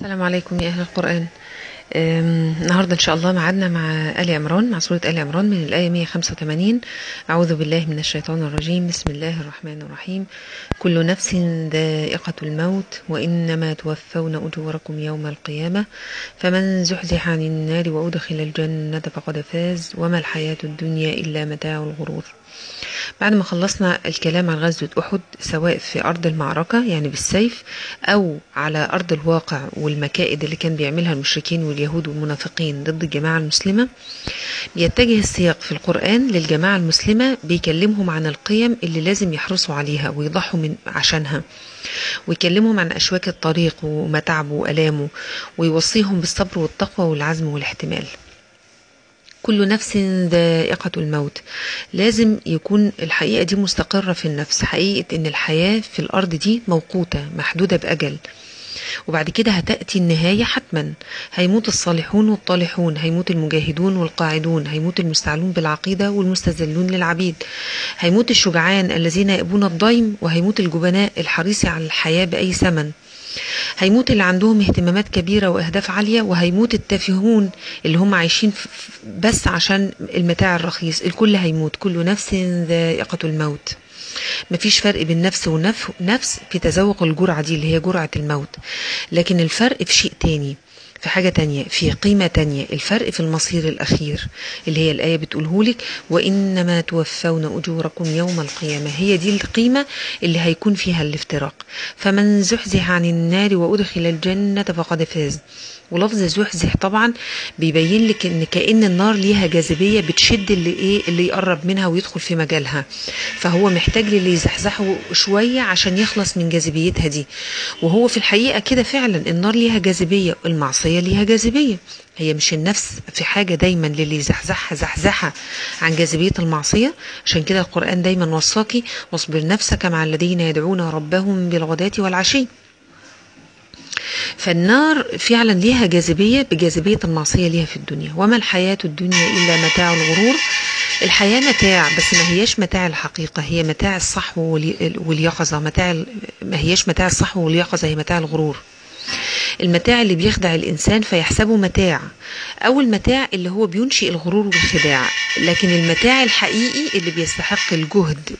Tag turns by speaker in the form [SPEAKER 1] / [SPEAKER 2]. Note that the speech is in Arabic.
[SPEAKER 1] السلام عليكم يا أهل القرآن. النهاردة إن شاء الله معادنا مع آل عمران، مع سورة آل عمران من الآية 185. أعوذ بالله من الشيطان الرجيم. بسم الله الرحمن الرحيم. كل نفس ذائقة الموت وإنما توفون أجوركم يوم القيامة فمن زحزح عن النار وأدخل الجنة فقد فاز وما الحياة الدنيا إلا متاع الغرور. بعد ما خلصنا الكلام عن غزوة أحد سواء في أرض المعركة يعني بالسيف أو على أرض الواقع والمكائد اللي كان بيعملها المشركين واليهود والمنافقين ضد الجماعة المسلمة، بيتجه السياق في القرآن للجماعة المسلمة بيكلمهم عن القيم اللي لازم يحرصوا عليها ويضحوا عشانها، ويكلمهم عن أشواك الطريق ومتعبه وألامه، ويوصيهم بالصبر والتقوى والعزم والاحتمال. كل نفس ذائقة الموت، لازم يكون الحقيقة دي مستقرة في النفس، حقيقة ان الحياة في الارض دي موقوتة محدودة بأجل، وبعد كده هتأتي النهاية حتما. هيموت الصالحون والطالحون، هيموت المجاهدون والقاعدون، هيموت المستعلون بالعقيدة والمستذلون للعبيد، هيموت الشجعان الذين يأبون الضيم، وهيموت الجبناء الحريص على الحياة بأي ثمن، هيموت اللي عندهم اهتمامات كبيرة وأهداف عالية، وهيموت التافهون اللي هم عايشين بس عشان المتاع الرخيص. الكل هيموت. كل نفس ذائقة الموت. مفيش فرق بين نفس ونفس في تذوق الجرعة دي اللي هي جرعة الموت، لكن الفرق في شيء تاني، في حاجة تانية، في قيمة تانية. الفرق في المصير الأخير اللي هي الآية بتقولهولك وإنما توفون أجوركم يوم القيامة. هي دي القيمة اللي هيكون فيها الافتراق. فمن زحزح عن النار وأدخل الجنة فقد فاز. ولفظ زحزح طبعا بيبين لك ان كأن النار ليها جاذبية بتشد اللي يقرب منها ويدخل في مجالها، فهو محتاج للي يزحزحه شوية عشان يخلص من جاذبيتها دي. وهو في الحقيقة كده فعلا النار ليها جاذبية، المعصية ليها جاذبية. هي مش النفس في حاجة دايما للي يزحزحها زحزحة عن جاذبية المعصية. عشان كده القرآن دايما وصاكي واصبر نفسك مع الذين يدعون ربهم بالغداة والعشي. فالنار فعلا ليها جاذبية بجاذبية المعصية ليها في الدنيا. وما الحياة الدنيا إلا متاع الغرور. الحياة متاع، بس ما هياش متاع الحقيقة، هي متاع الصحو واليقظة. ما هياش متاع الصحو واليقظة، هي متاع الغرور. المتاع اللي بيخدع الإنسان فيحسبه متاع، أو المتاع اللي هو بينشئ الغرور والخداع. لكن المتاع الحقيقي اللي بيستحق الجهد